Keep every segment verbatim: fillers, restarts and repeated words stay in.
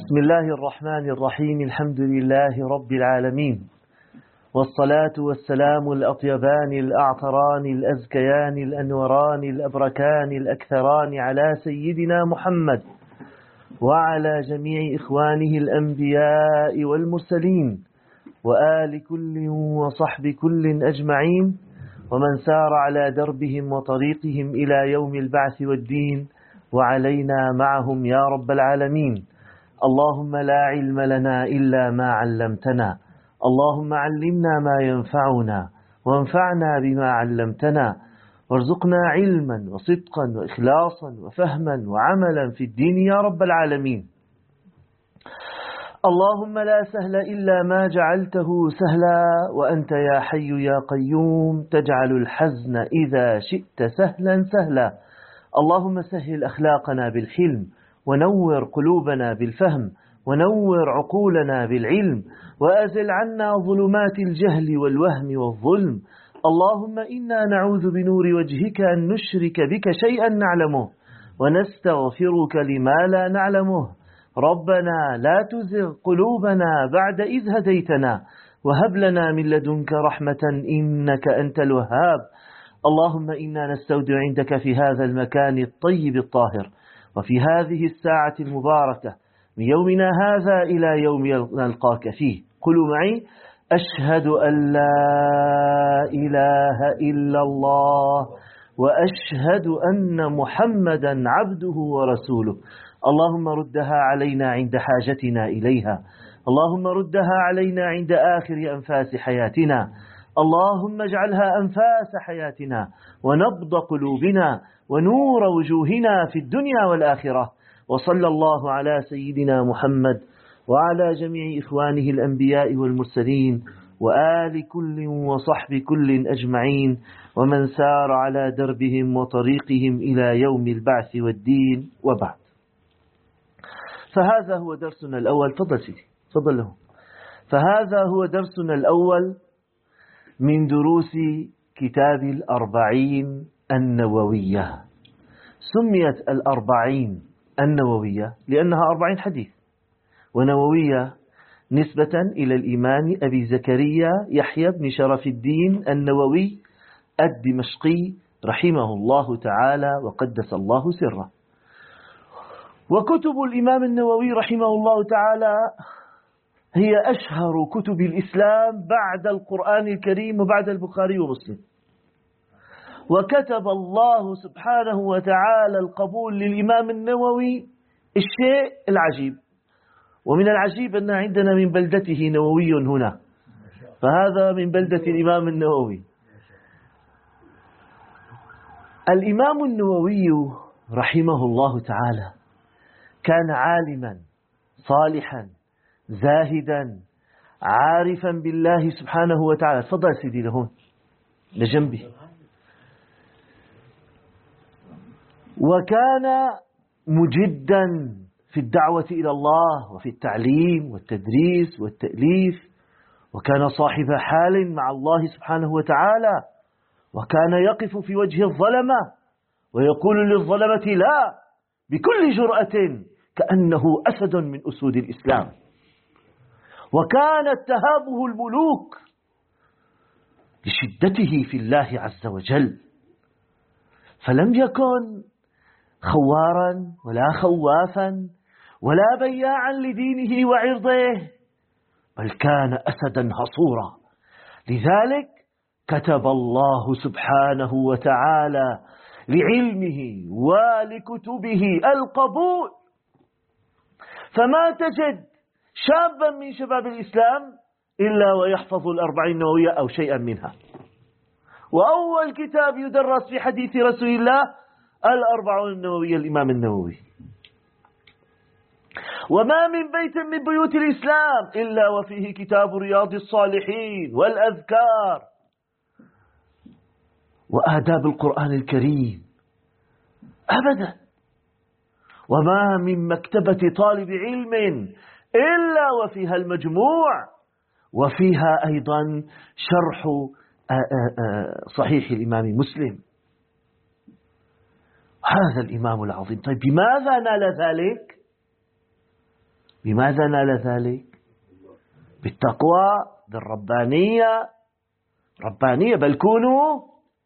بسم الله الرحمن الرحيم. الحمد لله رب العالمين، والصلاة والسلام الأطيبان الأعطران الأزكيان الأنوران الأبركان الأكثران على سيدنا محمد وعلى جميع إخوانه الأنبياء والمرسلين وآل كل وصحب كل أجمعين، ومن سار على دربهم وطريقهم إلى يوم البعث والدين، وعلينا معهم يا رب العالمين. اللهم لا علم لنا إلا ما علمتنا، اللهم علمنا ما ينفعنا وانفعنا بما علمتنا، وارزقنا علما وصدقا وإخلاصا وفهما وعملا في الدين يا رب العالمين. اللهم لا سهل إلا ما جعلته سهلا، وأنت يا حي يا قيوم تجعل الحزن إذا شئت سهلا سهلا. اللهم سهل أخلاقنا بالحلم، ونور قلوبنا بالفهم، ونور عقولنا بالعلم، وأزل عنا ظلمات الجهل والوهم والظلم. اللهم إنا نعوذ بنور وجهك أن نشرك بك شيئا نعلمه، ونستغفرك لما لا نعلمه. ربنا لا تزغ قلوبنا بعد إذ هديتنا، وهب لنا من لدنك رحمة إنك أنت الوهاب. اللهم إنا نستودع عندك في هذا المكان الطيب الطاهر، وفي هذه الساعة المباركة من يومنا هذا إلى يوم نلقاك فيه. قولوا معي: أشهد أن لا إله إلا الله، وأشهد أن محمدا عبده ورسوله. اللهم ردها علينا عند حاجتنا إليها، اللهم ردها علينا عند آخر أنفاس حياتنا، اللهم اجعلها أنفاس حياتنا ونبض قلوبنا ونور وجوهنا في الدنيا والآخرة. وصلى الله على سيدنا محمد وعلى جميع إخوانه الأنبياء والمرسلين وآل كل وصحب كل أجمعين، ومن سار على دربهم وطريقهم إلى يوم البعث والدين، وبعد. فهذا هو درسنا الأول. تفضل سيدي، تفضل له. فهذا هو درسنا الأول من دروس كتاب الأربعين النووية. سميت الأربعين النووية لأنها أربعين حديث، ونووية نسبة إلى الإمام أبي زكريا يحيى بن شرف الدين النووي الدمشقي رحمه الله تعالى وقدس الله سره. وكتب الإمام النووي رحمه الله تعالى هي أشهر كتب الإسلام بعد القرآن الكريم وبعد البخاري ومسلم. وكتب الله سبحانه وتعالى القبول للإمام النووي. الشيء العجيب، ومن العجيب أن عندنا من بلدته نووي هنا، فهذا من بلدة الإمام النووي. الإمام النووي رحمه الله تعالى كان عالما صالحا زاهدا عارفا بالله سبحانه وتعالى. تفضل سيدي لهون لجنبي. وكان مجدا في الدعوة إلى الله وفي التعليم والتدريس والتأليف، وكان صاحب حال مع الله سبحانه وتعالى، وكان يقف في وجه الظلمة ويقول للظلمة لا بكل جرأة كأنه أسد من أسود الإسلام. وكانت تهابه الملوك لشدته في الله عز وجل، فلم يكن خوارا ولا خوافا ولا بياعا لدينه وعرضه، بل كان أسدا هصورا. لذلك كتب الله سبحانه وتعالى لعلمه ولكتبه القبول. فما تجد شابا من شباب الإسلام إلا ويحفظ الأربعين النووية أو شيئا منها. وأول كتاب يدرس في حديث رسول الله الأربعون النووية الإمام النووي. وما من بيت من بيوت الإسلام إلا وفيه كتاب رياض الصالحين والأذكار وآداب القرآن الكريم أبدا. وما من مكتبة طالب علم إلا وفيها المجموع، وفيها أيضا شرح صحيح الإمام مسلم. هذا الإمام العظيم. طيب بماذا نال ذلك؟ بماذا نال ذلك؟ بالتقوى، بالربانية. ربانية، بل كونوا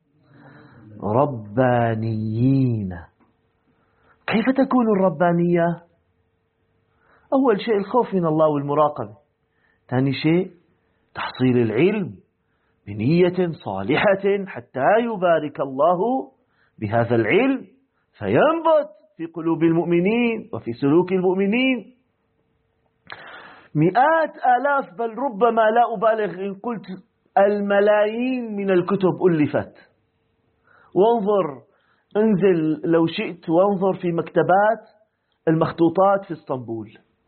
ربانيين. كيف تكون الربانية؟ أول شيء الخوف من الله والمراقبة. ثاني شيء تحصيل العلم بنية صالحة حتى يبارك الله بهذا العلم فينبت في قلوب المؤمنين وفي سلوك المؤمنين. مئات آلاف بل ربما لا أبالغ إن قلت الملايين من الكتب ألفت. وانظر، انزل لو شئت وانظر في مكتبات المخطوطات في اسطنبول،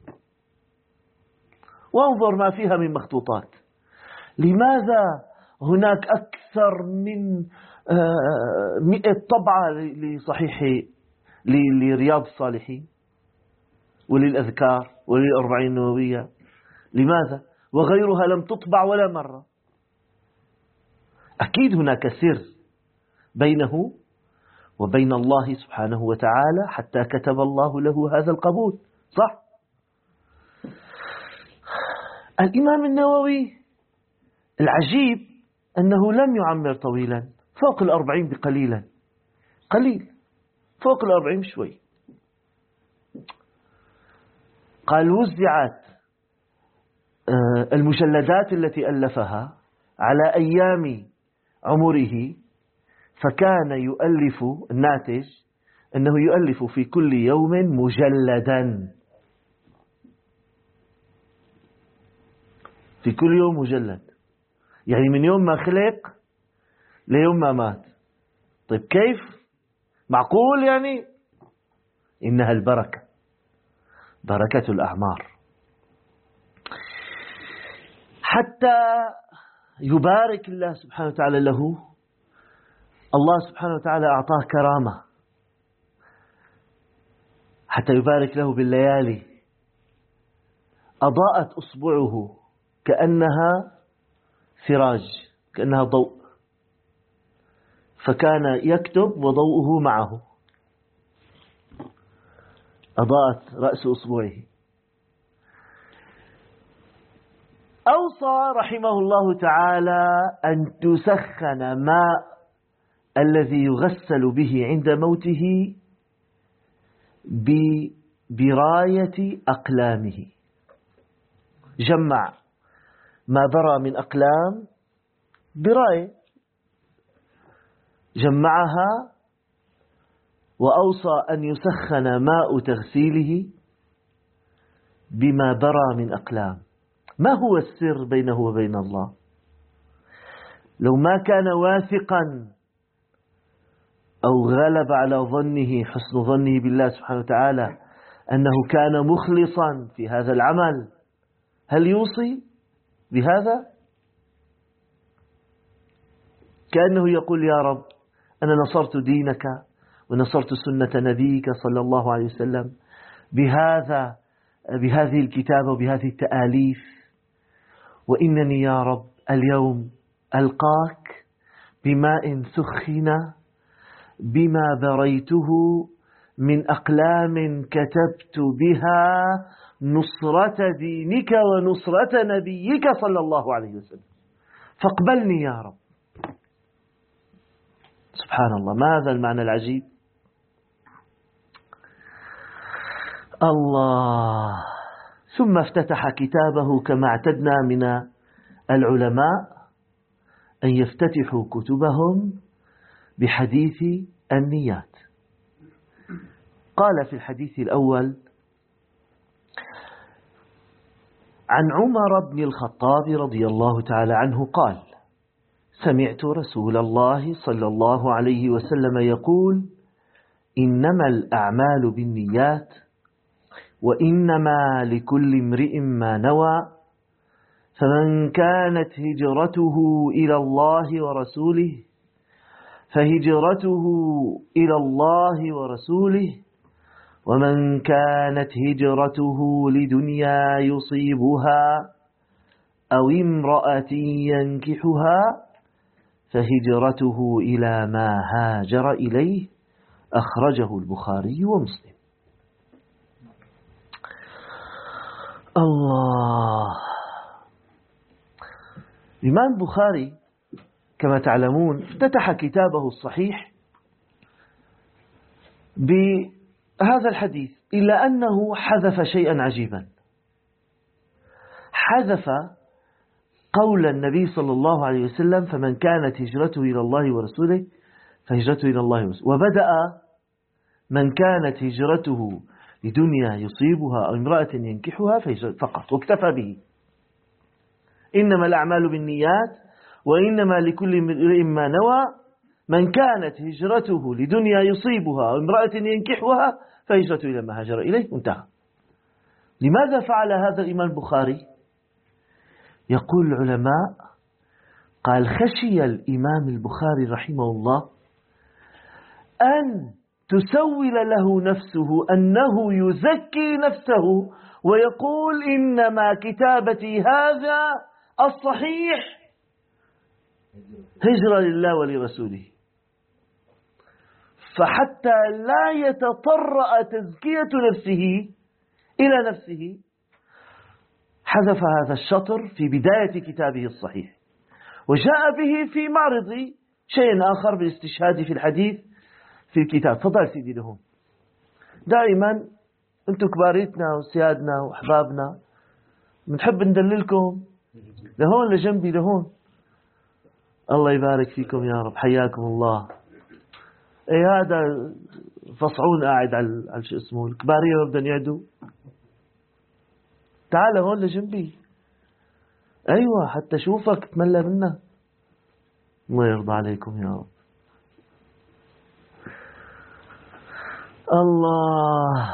وانظر ما فيها من مخطوطات. لماذا هناك أكثر من مئة طبعة لصحيح لرياض الصالحين وللأذكار وللأربعين النووية؟ لماذا؟ وغيرها لم تطبع ولا مرة. أكيد هناك سر بينه وبين الله سبحانه وتعالى حتى كتب الله له هذا القبول، صح؟ الإمام النووي العجيب أنه لم يعمر طويلا، فوق الأربعين بقليلا، قليل فوق الأربعين شوي. قال وزعت المجلدات التي ألفها على أيام عمره، فكان يؤلف الناتج أنه يؤلف في كل يوم مجلدا، في كل يوم مجلد، يعني من يوم ما خلق ليوم ما مات. طيب كيف؟ معقول يعني؟ إنها البركة، بركة الأعمار. حتى يبارك الله سبحانه وتعالى له، الله سبحانه وتعالى أعطاه كرامة حتى يبارك له بالليالي. أضاءت أصبعه كأنها سراج، كأنها ضوء، فكان يكتب وضوءه معه. أضاءت رأس أصبعه. أوصى رحمه الله تعالى أن تسخن ماء الذي يغسل به عند موته ببراية أقلامه. جمع ما برى من أقلام براية، جمعها، وأوصى أن يسخن ماء تغسيله بما برى من أقلام. ما هو السر بينه وبين الله؟ لو ما كان واثقا أو غلب على ظنه حسن ظنه بالله سبحانه وتعالى أنه كان مخلصا في هذا العمل، هل يوصي بهذا؟ كأنه يقول يا رب أنا نصرت دينك ونصرت سنة نبيك صلى الله عليه وسلم بهذا بهذه الكتابة وبهذه التآليف، وإنني يا رب اليوم ألقاك بماء سخن بما بريته من أقلام كتبت بها نصرة دينك ونصرة نبيك صلى الله عليه وسلم، فاقبلني يا رب. سبحان الله، ماذا المعنى العجيب؟ الله. ثم افتتح كتابه كما اعتدنا من العلماء أن يفتتحوا كتبهم بحديث النيات. قال في الحديث الأول عن عمر بن الخطاب رضي الله تعالى عنه قال: سمعت رسول الله صلى الله عليه وسلم يقول: إنما الأعمال بالنيات وإنما لكل امرئ ما نوى، فمن كانت هجرته إلى الله ورسوله فهجرته إلى الله ورسوله، ومن كانت هجرته لدنيا يصيبها أو امرأة ينكحها فهجرته إلى ما هاجر إليه. أخرجه البخاري ومسلم. الله. الإمام البخاري كما تعلمون افتتح كتابه الصحيح بهذا الحديث، إلا أنه حذف شيئا عجيبا. حذف قول النبي صلى الله عليه وسلم: فمن كانت هجرته إلى الله ورسوله فهجرته إلى الله ورسوله، وبدأ: من كانت هجرته لدنيا يصيبها أو امرأة ينكحها فهجرته، فقط، واكتفى به. إنما الأعمال بالنيات وإنما لكل امرئ ما نوى، من كانت هجرته لدنيا يصيبها أو امرأة ينكحها فهجرته إلى ما هاجر إليه، انتهى. لماذا فعل هذا الإمام البخاري؟ يقول العلماء: قال خشي الإمام البخاري رحمه الله أن تسول له نفسه أنه يزكي نفسه ويقول: إنما كتابتي هذا الصحيح هجرة لله ولرسوله، فحتى لا يتطرأ تزكية نفسه إلى نفسه حذف هذا الشطر في بداية كتابه الصحيح، وجاء به في معرض شيء آخر بالاستشهاد في الحديث في الكتاب. فضل سيدي لهم دائما أنتم كباريتنا وسيادنا وأحبابنا بنحب ندللكم لهون لجنبي لهون. الله يبارك فيكم يا رب، حياكم الله. اي هذا فصعون قاعد على شو اسمه الكبارية وبدن يعدوا. تعال هون لجنبي، ايوه حتى شوفك تملى منا. الله يرضى عليكم يا رب. الله.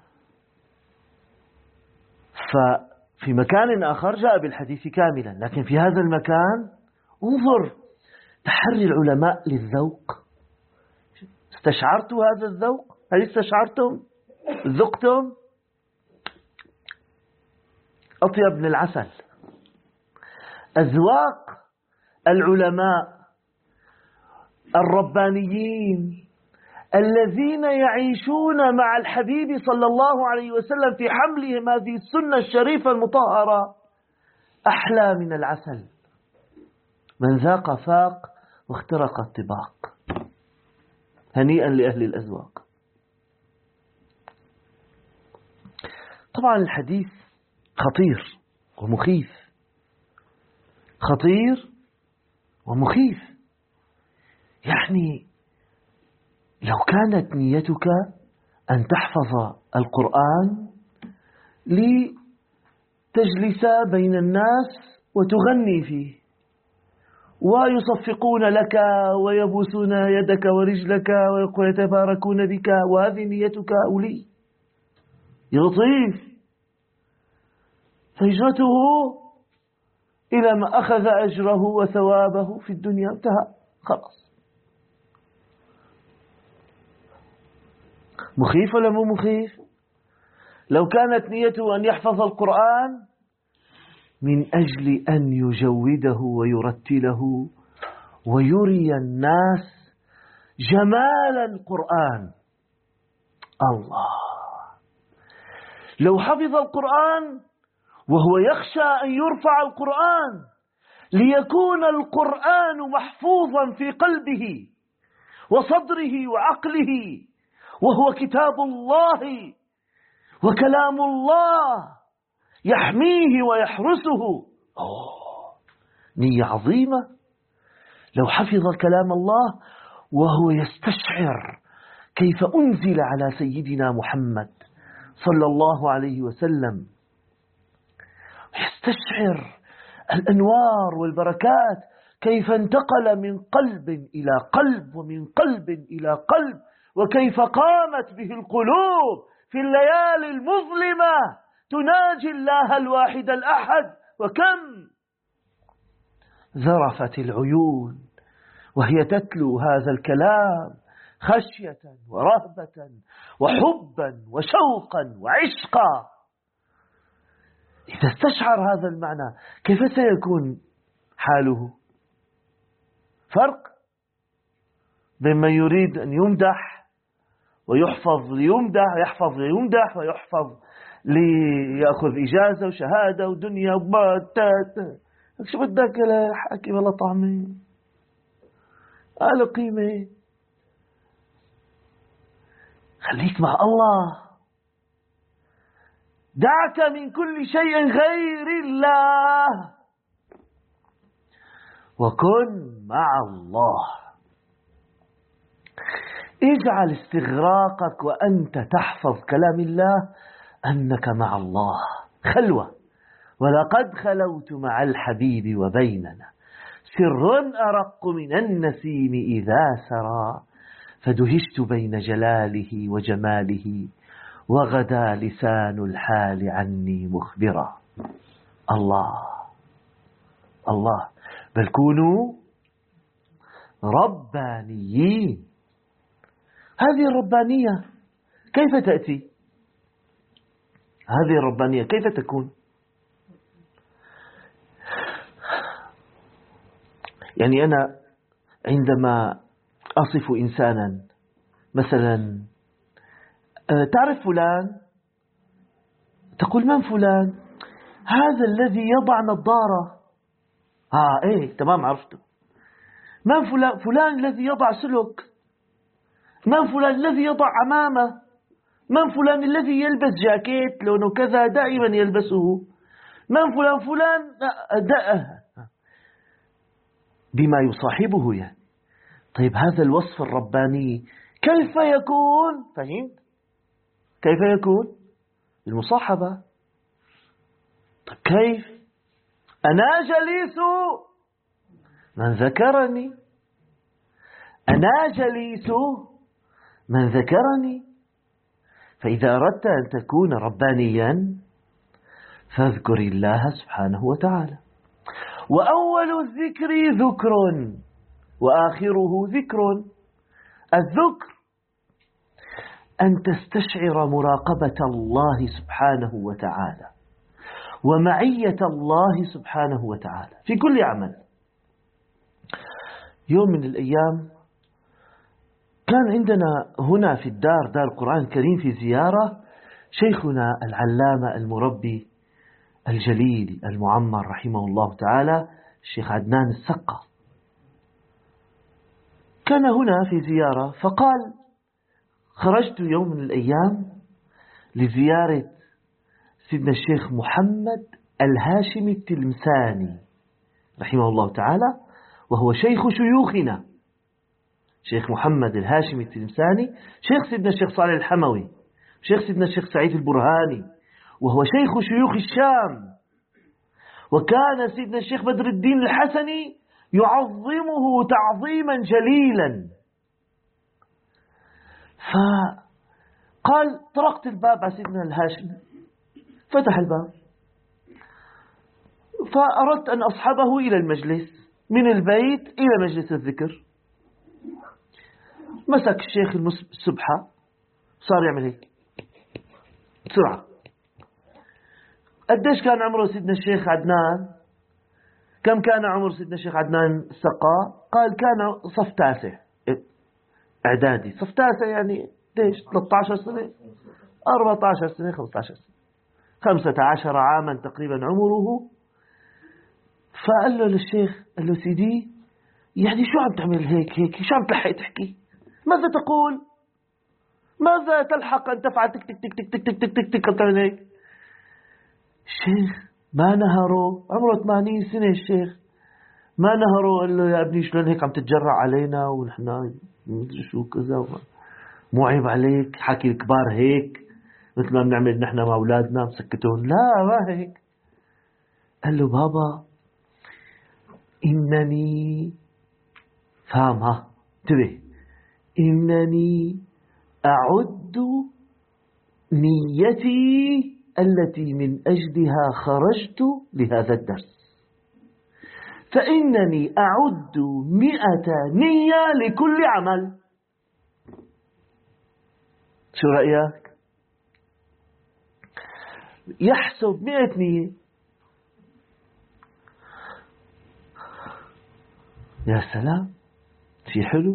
ففي مكان آخر جاء بالحديث كاملا، لكن في هذا المكان انظر تحري العلماء للذوق. استشعرتوا هذا الذوق؟ هل استشعرتم؟ ذقتم؟ أطيب من العسل. أذواق العلماء الربانيين الذين يعيشون مع الحبيب صلى الله عليه وسلم في حملهم هذه السنة الشريفة المطهرة أحلى من العسل. من ذاق فاق واخترق الطباق. هنيئا لأهل الأذواق. طبعا الحديث خطير ومخيف، خطير ومخيف. يعني لو كانت نيتك أن تحفظ القرآن لتجلس بين الناس وتغني فيه ويصفقون لك ويبوسون يدك ورجلك ويتباركون بك، وهذه نيتك أولي لطيف، فهجرته إلى ما أخذ أجره وثوابه في الدنيا، انتهى خلاص. مخيف ولا مو مخيف؟ لو كانت نيته أن يحفظ القرآن من أجل أن يجوده ويرتله ويري الناس جمال القرآن. الله. لو حفظ القرآن وهو يخشى أن يرفع القرآن ليكون القرآن محفوظا في قلبه وصدره وعقله، وهو كتاب الله وكلام الله يحميه ويحرسه. أوه. نية عظيمة. لو حفظ كلام الله وهو يستشعر كيف أنزل على سيدنا محمد صلى الله عليه وسلم، يستشعر الأنوار والبركات كيف انتقل من قلب إلى قلب ومن قلب إلى قلب، وكيف قامت به القلوب في الليالي المظلمة تناجي الله الواحد الأحد، وكم ذرفت العيون وهي تتلو هذا الكلام خشية ورهبة وحبا وشوقا وعشقا. إذا استشعر هذا المعنى كيف سيكون حاله؟ فرق بين من يريد أن يمدح ويحفظ ليمدح، يحفظ ليمدح ويحفظ ليأخذ إجازة وشهادة ودنيا وباتات. شو بدك لا حكي ولا طعمه قال قيمة. خليك مع الله، دعك من كل شيء غير الله وكن مع الله. اجعل استغراقك وأنت تحفظ كلام الله أنك مع الله خلوة. ولقد خلوت مع الحبيب وبيننا سر أرق من النسيم إذا سرى، فدهشت بين جلاله وجماله وغدا لسان الحال عني مخبرا. الله الله. بل كونوا ربانيين. هذه الربانية كيف تأتي؟ هذه الربانية كيف تكون؟ يعني أنا عندما أصف إنسانا مثلا، تعرف فلان؟ تقول من فلان؟ هذا الذي يضع نظارة. آه إيه تمام عرفته. من فلان؟ فلان الذي يضع سلك. من فلان الذي يضع عمامة. من فلان الذي يلبس جاكيت لونه كذا دائما يلبسه. من فلان فلان بما يصاحبه يعني. طيب هذا الوصف الرباني كيف يكون؟ فهمت؟ كيف يكون؟ المصاحبة. طيب كيف؟ أنا جليس من ذكرني. أنا جليس من ذكرني. فإذا أردت أن تكون ربانيا فاذكر الله سبحانه وتعالى. وأول الذكر ذكر وآخره ذكر. الذكر أن تستشعر مراقبة الله سبحانه وتعالى ومعية الله سبحانه وتعالى في كل عمل. يوم من الأيام كان عندنا هنا في الدار، دار القرآن الكريم، في زيارة شيخنا العلامة المربي الجليل المعمر رحمه الله تعالى الشيخ عدنان السقا. كان هنا في زيارة فقال خرجت يوم من الأيام لزيارة سيدنا الشيخ محمد الهاشمي التلمساني رحمه الله تعالى، وهو شيخ شيوخنا. شيخ محمد الهاشمي التلمساني شيخ سيدنا الشيخ صالح الحموي، شيخ سيدنا الشيخ سعيد البرهاني، وهو شيخ شيوخ الشام. وكان سيدنا الشيخ بدر الدين الحسني يعظمه تعظيما جليلا. فقال طرقت الباب على سيدنا الهاشمي، فتح الباب، فأردت أن أصحبه إلى المجلس، من البيت إلى مجلس الذكر. مسك الشيخ السبحة صار يعمل هيك بسرعة. قديش كان عمره سيدنا الشيخ عدنان؟ كم كان عمر سيدنا الشيخ عدنان السقا؟ قال كان صف تاسع إعدادي. صف تاسع يعني ليش؟ ثلاثة عشر سنة، أربعة عشر سنة، خمسة عشر سنة، خمسة عشر عاما تقريبا عمره. فقال له للشيخ، قال له سيدي يعني شو عم تعمل هيك هيك؟ شو عم تلحق تحكي؟ ماذا تقول؟ ماذا تلحق أن تفعل تك تك تك تك تك تك تك تك تعمل هيك؟ الشيخ ما نهره، عمره ثمانين سنة الشيخ، ما نهره. قال له يا ابني شلون هيك عم تتجرع علينا ونحن مدري شو كذا، مو عيب عليك حكي الكبار هيك مثل ما بنعمل نحن مع أولادنا مسكتون؟ لا ما هيك. قال له بابا إنني فاهمها انتبه، إنني أعد نيتي التي من أجلها خرجت لهذا الدرس، فإنني أعد مئة نية لكل عمل. شو رأيك؟ يحسب مئة نية. يا سلام، في حلو.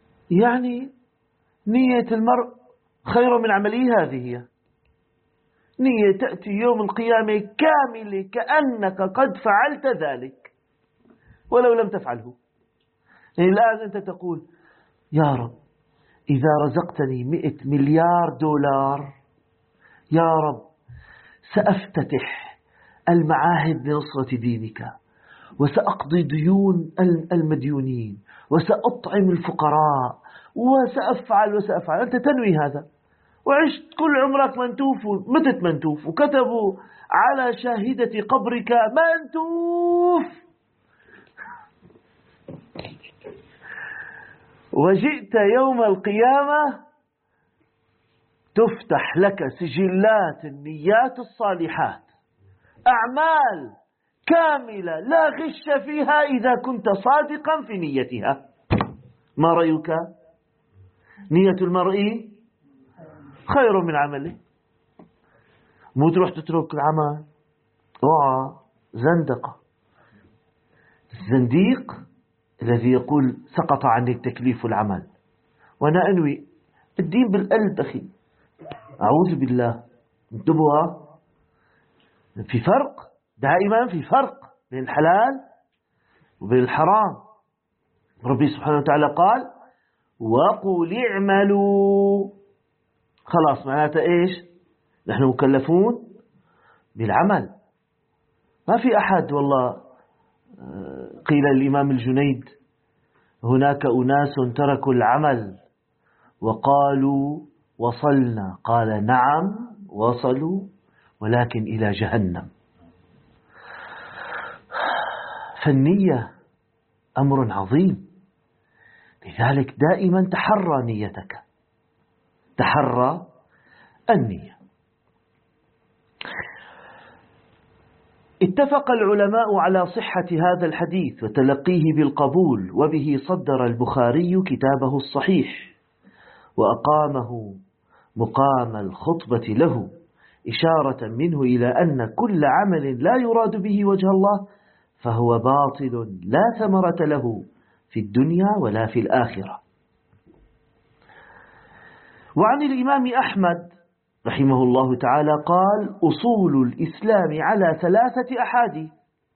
يعني نية المرء خير من عمله. هذه هي نية تأتي يوم القيامة كاملة كأنك قد فعلت ذلك ولو لم تفعله. يعني الآن أنت تقول يا رب إذا رزقتني مئة مليار دولار يا رب سأفتتح المعاهد لنصرة دينك، وسأقضي ديون المديونين، وسأطعم الفقراء، وسأفعل وسأفعل. أنت تنوي هذا وعشت كل عمرك منتوف ومتت منتوف، وكتبوا على شاهدة قبرك منتوف، وجئت يوم القيامة تفتح لك سجلات النيات الصالحات، أعمال كاملة لا غش فيها إذا كنت صادقا في نيتها. ما رأيك؟ نية المرء خير من عمله. مو تروح تترك العمل، اوعى، زندقة. الزنديق الذي يقول سقط عني التكليف والعمل وأنا أنوي الدين بالقلب. أخي أعوذ بالله، انتبهوا، في فرق، دائما في فرق بين الحلال وبين الحرام. ربي سبحانه وتعالى قال وقل اعملوا، خلاص معناته إيش؟ نحن مكلفون بالعمل. ما في أحد والله. قيل الإمام الجنيد هناك أناس تركوا العمل وقالوا وصلنا، قال نعم وصلوا ولكن إلى جهنم. فالنية أمر عظيم، لذلك دائما تحرى نيتك، تحرى النية. اتفق العلماء على صحة هذا الحديث وتلقيه بالقبول، وبه صدر البخاري كتابه الصحيح وأقامه مقام الخطبة له، إشارة منه إلى أن كل عمل لا يراد به وجه الله فهو باطل لا ثمرة له في الدنيا ولا في الآخرة. وعن الإمام أحمد رحمه الله تعالى قال أصول الإسلام على ثلاثة أحاديث.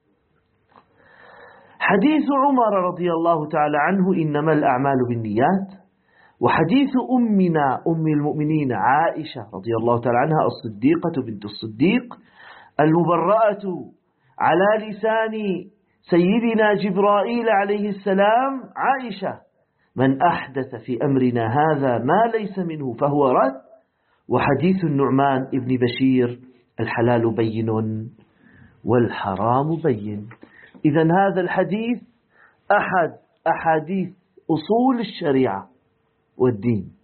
حديث عمر رضي الله تعالى عنه إنما الأعمال بالنيات، وحديث أمنا أم المؤمنين عائشة رضي الله تعالى عنها الصديقة بنت الصديق المبرأة على لسان سيدنا جبرائيل عليه السلام عائشة من أحدث في أمرنا هذا ما ليس منه فهو رد. وحديث النعمان ابن بشير الحلال بين والحرام بين. إذن هذا الحديث أحد أحاديث أصول الشريعة والدين.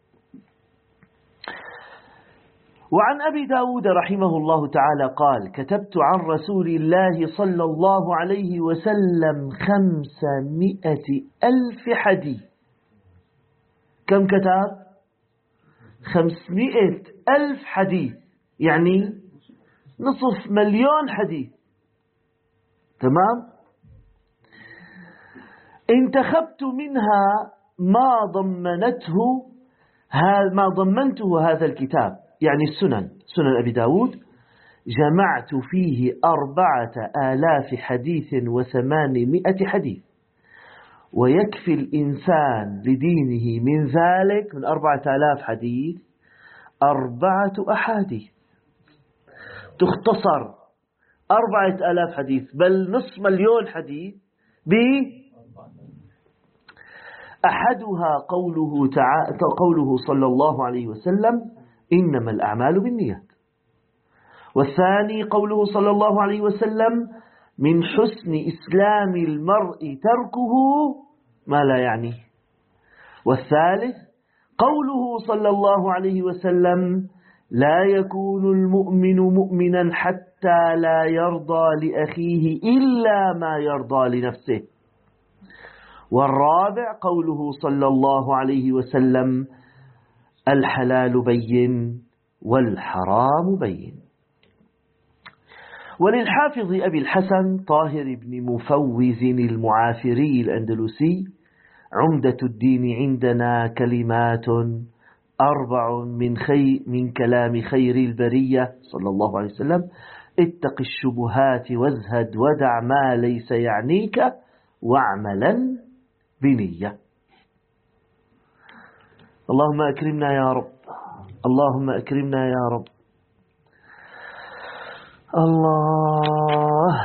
وعن أبي داود رحمه الله تعالى قال كتبت عن رسول الله صلى الله عليه وسلم خمسمائة ألف حديث. كم كتاب؟ خمسمائة ألف حديث، يعني نصف مليون حديث. تمام؟ انتخبت منها ما ضمنته ما ضمنته هذا الكتاب، يعني السنن، سنن أبي داود، جمعت فيه أربعة آلاف حديث وثمانمائة حديث، ويكفي الإنسان لدينه من ذلك من أربعة آلاف حديث أربعة أحاديث. تختصر أربعة آلاف حديث بل نصف مليون حديث ب أحدها قوله تعالى قوله صلى الله عليه وسلم إنما الأعمال بالنيات، والثاني قوله صلى الله عليه وسلم من حسن إسلام المرء تركه ما لا يعنيه، والثالث قوله صلى الله عليه وسلم لا يكون المؤمن مؤمنا حتى لا يرضى لأخيه إلا ما يرضى لنفسه، والرابع قوله صلى الله عليه وسلم الحلال بين والحرام بين. وللحافظ أبي الحسن طاهر بن مفوز المعافري الأندلسي عمدة الدين عندنا كلمات أربع من, خي من كلام خير البرية صلى الله عليه وسلم: اتق الشبهات وازهد ودع ما ليس يعنيك واعملا بنية. اللهم أكرمنا يا رب، اللهم أكرمنا يا رب. الله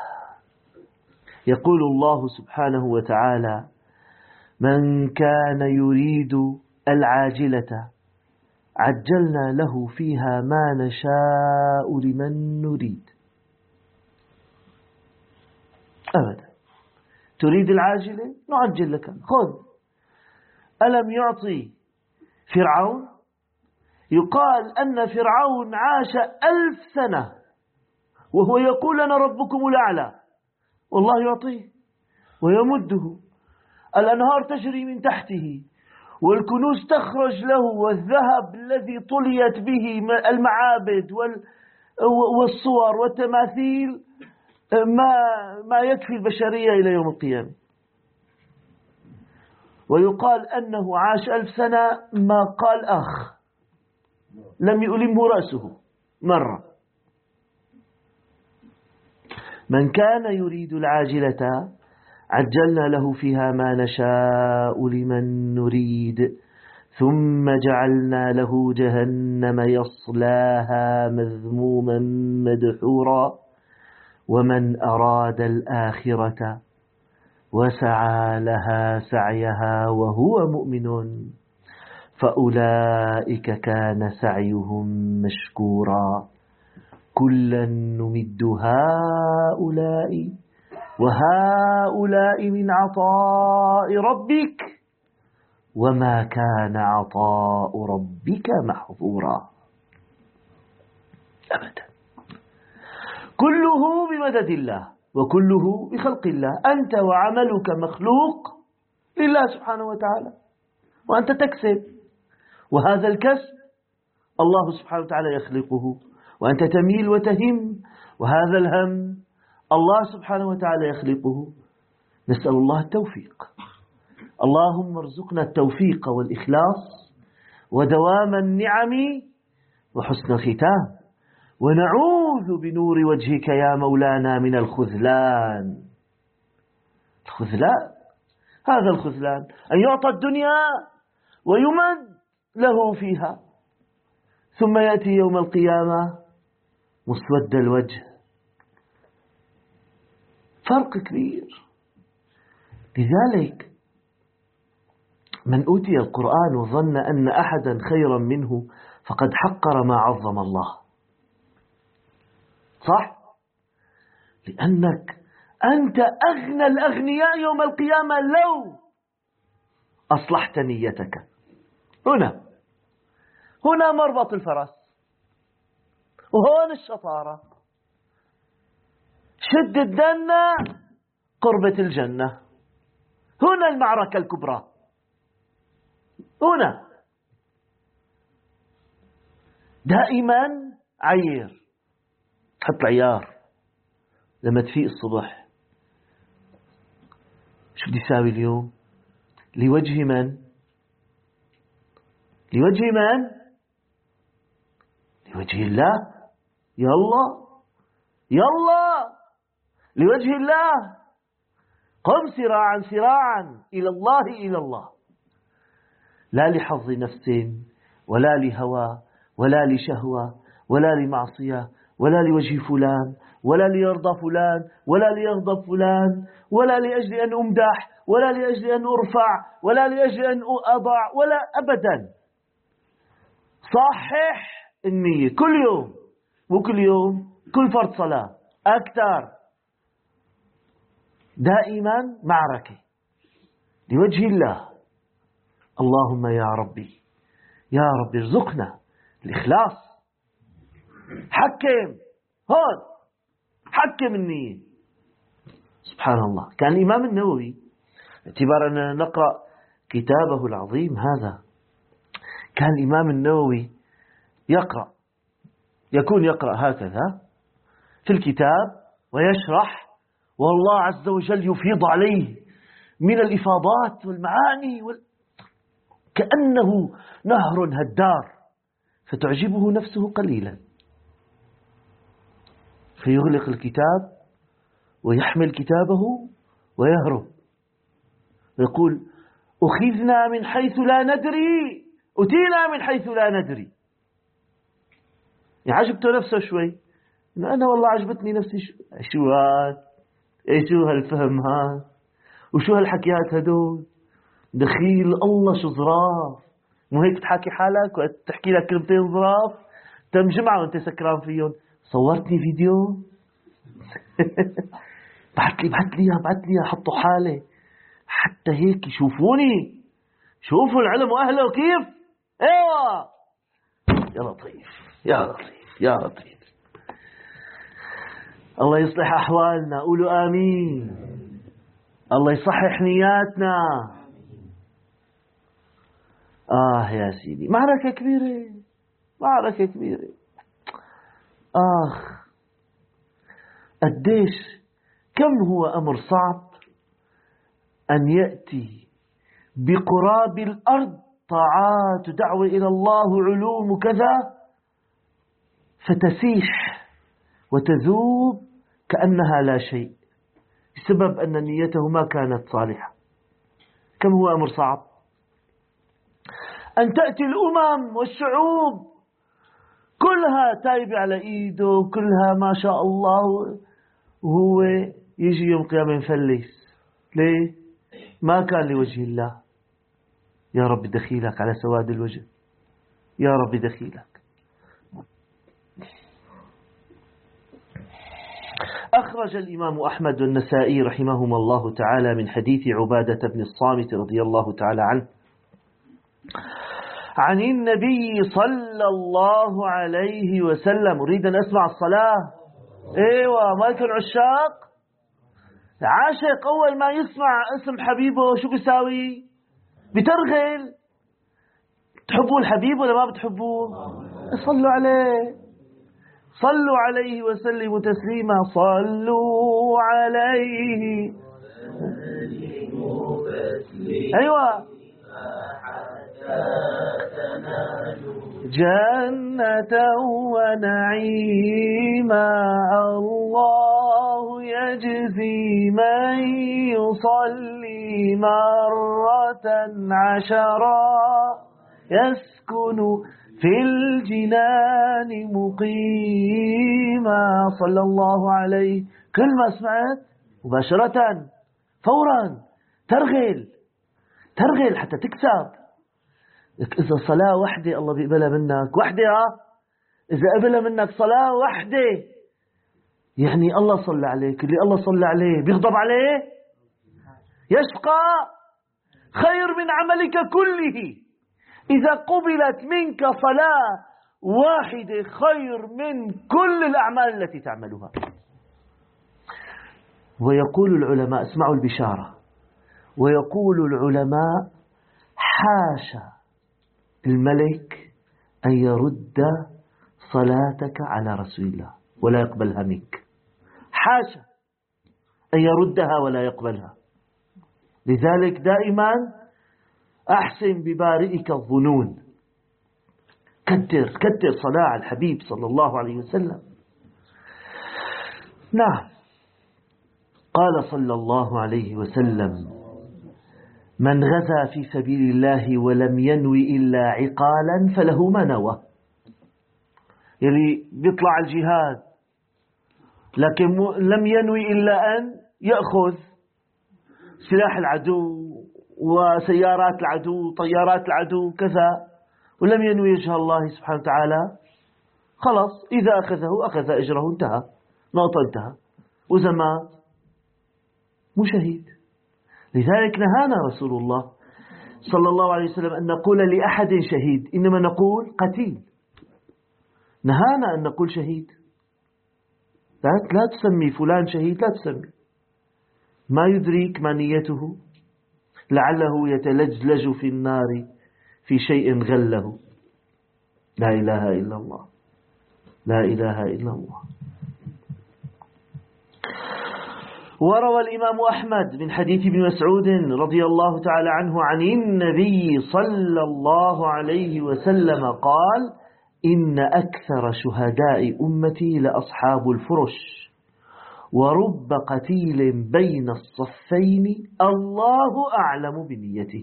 يقول الله سبحانه وتعالى: من كان يريد العاجلة عجلنا له فيها ما نشاء لمن نريد. أبدا، تريد العاجلة نعجل لك، خذ. ألم يعطي فرعون؟ يقال أن فرعون عاش ألف سنة وهو يقول أنا ربكم الأعلى، والله يعطيه ويمده، الأنهار تجري من تحته والكنوز تخرج له، والذهب الذي طليت به المعابد والصور والتماثيل ما ما يكفي البشرية إلى يوم القيامة. ويقال أنه عاش ألف سنة ما قال أخ، لم يؤلمه رأسه مرة. من كان يريد العاجلة عجلنا له فيها ما نشاء لمن نريد ثم جعلنا له جهنم يصلاها مذموما مدحورا ومن أراد الآخرة وسعى لها سعيها وهو مؤمن فأولئك كان سعيهم مشكورا كلا نمد هؤلاء وهؤلاء من عطاء ربك وما كان عطاء ربك محظورا. أبدا، كله بمدد الله وكله بخلق الله. أنت وعملك مخلوق لله سبحانه وتعالى، وأنت تكسب، وهذا الكسب الله سبحانه وتعالى يخلقه، وأنت تميل وتهم، وهذا الهم الله سبحانه وتعالى يخلقه. نسأل الله التوفيق. اللهم ارزقنا التوفيق والإخلاص ودوام النعم وحسن الختام، ونعوذ بنور وجهك يا مولانا من الخذلان. الخذلان، هذا الخذلان أن يعطى الدنيا ويمد له فيها ثم يأتي يوم القيامة مسود الوجه. فرق كبير. لذلك من أوتي القرآن وظن أن أحدا خيرا منه فقد حقر ما عظم الله. صح؟ لأنك أنت أغنى الأغنياء يوم القيامة لو أصلحت نيتك. هنا هنا مربط الفرس، وهون الشطارة. شد الدنة قربة الجنة. هنا المعركة الكبرى. هنا دائما عير، تحط العيار لما تفيق الصبح. شو بدي أساوي اليوم؟ لوجه من؟ لوجه من؟ لوجه الله. يلا يلا لوجه الله. قم سراعا سراعا إلى الله إلى الله، لا لحظ نفس ولا لهوى ولا لشهوة ولا لمعصية ولا لوجه فلان ولا ليرضى فلان ولا ليغضب فلان ولا لأجل أن أمدح ولا لأجل أن أرفع ولا لأجل أن أضع ولا أبدا. صحح النية كل يوم، مو كل يوم، كل فرض صلاة أكثر. دائما معركة لوجه الله. اللهم يا ربي يا رب ارزقنا الإخلاص. حكم هون، حكم النية. سبحان الله. كان الإمام النووي اعتبارنا نقرأ كتابه العظيم هذا، كان الإمام النووي يقرأ، يكون يقرأ هكذا في الكتاب ويشرح، والله عز وجل يفيض عليه من الإفاضات والمعاني وال... كأنه نهر هدار، فتعجبه نفسه قليلا فيغلق الكتاب ويحمل كتابه ويهرب ويقول أخذنا من حيث لا ندري، أتينا من حيث لا ندري. عجبته نفسه شوي، أنا والله عجبتني نفسي. شو هاد؟ إيه شو هالفهم هاد؟ وشو هالحكيات هدول؟ دخيل الله شو ظراف. مو هيك تحكي حالك وتحكي لك كلمتين ظراف تم جمعة وانت سكران فيهم. صورتني فيديو بعت لي بعت لي بعت لي حطوا حالي حتى هيك يشوفوني، شوفوا العلم وأهله كيف. ايوه يا لطيف يا لطيف يا لطيف. الله يصلح أحوالنا، قولوا آمين. الله يصحح نياتنا. آه يا سيدي، معركة كبيرة، معركة كبيرة. آخ قديش كم هو أمر صعب أن يأتي بقراب الأرض طاعات دعوة إلى الله وعلوم وكذا، فتسيح وتذوب كأنها لا شيء بسبب أن نيته ما كانت صالحة. كم هو أمر صعب أن تأتي الأمم والشعوب كلها تايبة على إيده، كلها ما شاء الله، وهو يجي يوم القيامة يفلس. ليه؟ ما كان لوجه الله. يا رب دخيلك على سواد الوجه، يا رب دخيلك. أخرج الإمام أحمد والنسائي رحمهما الله تعالى من حديث عبادة بن الصامت رضي الله تعالى عنه عن النبي صلى الله عليه وسلم. أريد أن أسمع الصلاة. ايوه ما يكون عشاق. عاشق أول ما يسمع اسم حبيبه شو بيساوي؟ بترغل. تحبوا الحبيب ولا ما بتحبوه؟ صلوا عليه، صلوا عليه وسلموا تسليما. صلوا عليه. أيوة جنة ونعيما. الله يجزي من يصلي مرة عشرا يسكن في الجنان مقيما. صلى الله عليه. كل ما سمعت مباشرة فورا ترغل ترغل حتى تكسب. إذا صلاة واحدة الله بيقبلها منك، واحدة ها إذا قبلها منك صلاة واحدة يعني الله صلى عليك. اللي الله صلى عليه بيغضب عليه يشقى. خير من عملك كله. إذا قبلت منك صلاة واحدة خير من كل الأعمال التي تعملها. ويقول العلماء، اسمعوا البشارة، ويقول العلماء حاشا الملك أن يرد صلاتك على رسول الله ولا يقبلها منك. حاشا أن يردها ولا يقبلها. لذلك دائما أحسن ببارئك الظنون. كتر كتر صلاة على الحبيب صلى الله عليه وسلم. نعم. قال صلى الله عليه وسلم من غزا في سبيل الله ولم ينوي إلا عقالا فله ما نوى. يلي بيطلع الجهاد لكن لم ينوي إلا أن يأخذ سلاح العدو وسيارات العدو طيارات العدو كذا ولم ينوي وجه الله سبحانه وتعالى، خلاص إذا أخذه أخذ أجره، انتهى، نقطة، انتهى. وإذا مات مو شهيد. لذلك نهانا رسول الله صلى الله عليه وسلم أن نقول لأحد شهيد، إنما نقول قتيل. نهانا أن نقول شهيد. لا, لا تسمي فلان شهيد، لا تسمي. ما يدريك ما نيته، لعله يتلجلج في النار في شيء غله. لا إله إلا الله، لا إله إلا الله. وروى الإمام أحمد من حديث ابن مسعود رضي الله تعالى عنه عن النبي صلى الله عليه وسلم قال: إن أكثر شهداء أمتي لأصحاب الفرش، ورب قتيل بين الصفين الله أعلم بنيته.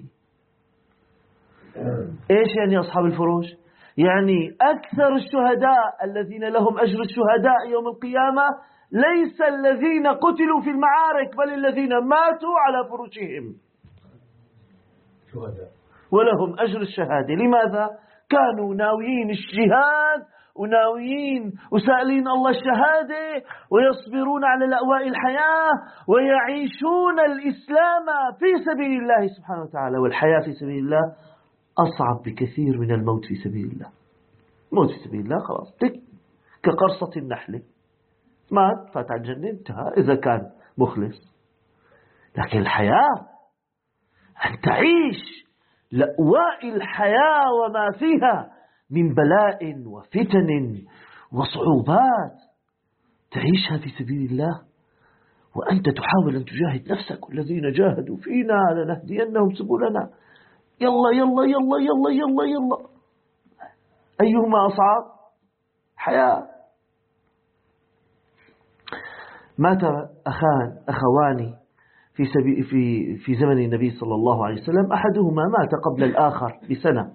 إيش يعني أصحاب الفروش؟ يعني أكثر الشهداء الذين لهم أجر الشهداء يوم القيامة ليس الذين قتلوا في المعارك، بل الذين ماتوا على فروشهم شهداء ولهم أجر الشهادة. لماذا؟ كانوا ناويين الجهاد وناويين وسائلين الله الشهادة، ويصبرون على لأواء الحياة، ويعيشون الإسلام في سبيل الله سبحانه وتعالى. والحياة في سبيل الله أصعب بكثير من الموت في سبيل الله. الموت في سبيل الله خلاص تك كقرصة النحلة، مات فات على الجنة انتهى إذا كان مخلص. لكن الحياة أن تعيش لأواء الحياة وما فيها من بلاء وفتن وصعوبات، تعيشها في سبيل الله وأنت تحاول أن تجاهد نفسك. والذين جاهدوا فينا لنهدينهم سبلنا. يلا يلا يلا يلا يلا يلا، أيهما أصعب؟ حياة. مات أخان أخوان في سبي في في زمن النبي صلى الله عليه وسلم، أحدهما مات قبل الآخر بسنة.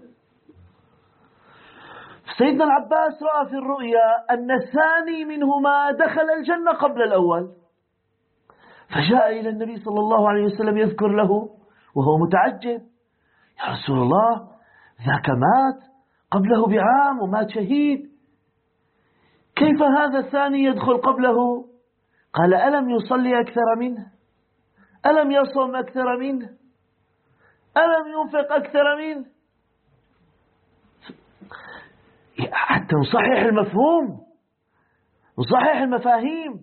سيدنا العباس رأى في الرؤيا أن الثاني منهما دخل الجنة قبل الأول، فجاء إلى النبي صلى الله عليه وسلم يذكر له وهو متعجب: يا رسول الله، ذاك مات قبله بعام ومات شهيد، كيف هذا الثاني يدخل قبله؟ قال: ألم يصلي أكثر منه؟ ألم يصوم أكثر منه؟ ألم ينفق أكثر منه؟ حتى نصحح المفهوم، نصحح المفاهيم.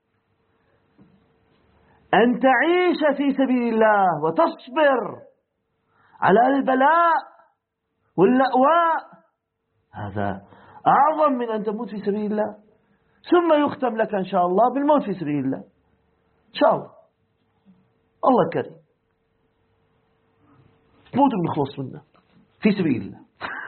أن تعيش في سبيل الله وتصبر على البلاء واللأواء هذا أعظم من أن تموت في سبيل الله، ثم يختم لك إن شاء الله بالموت في سبيل الله. إن شاء الله الله كريم، موت بنخلص منه في سبيل الله.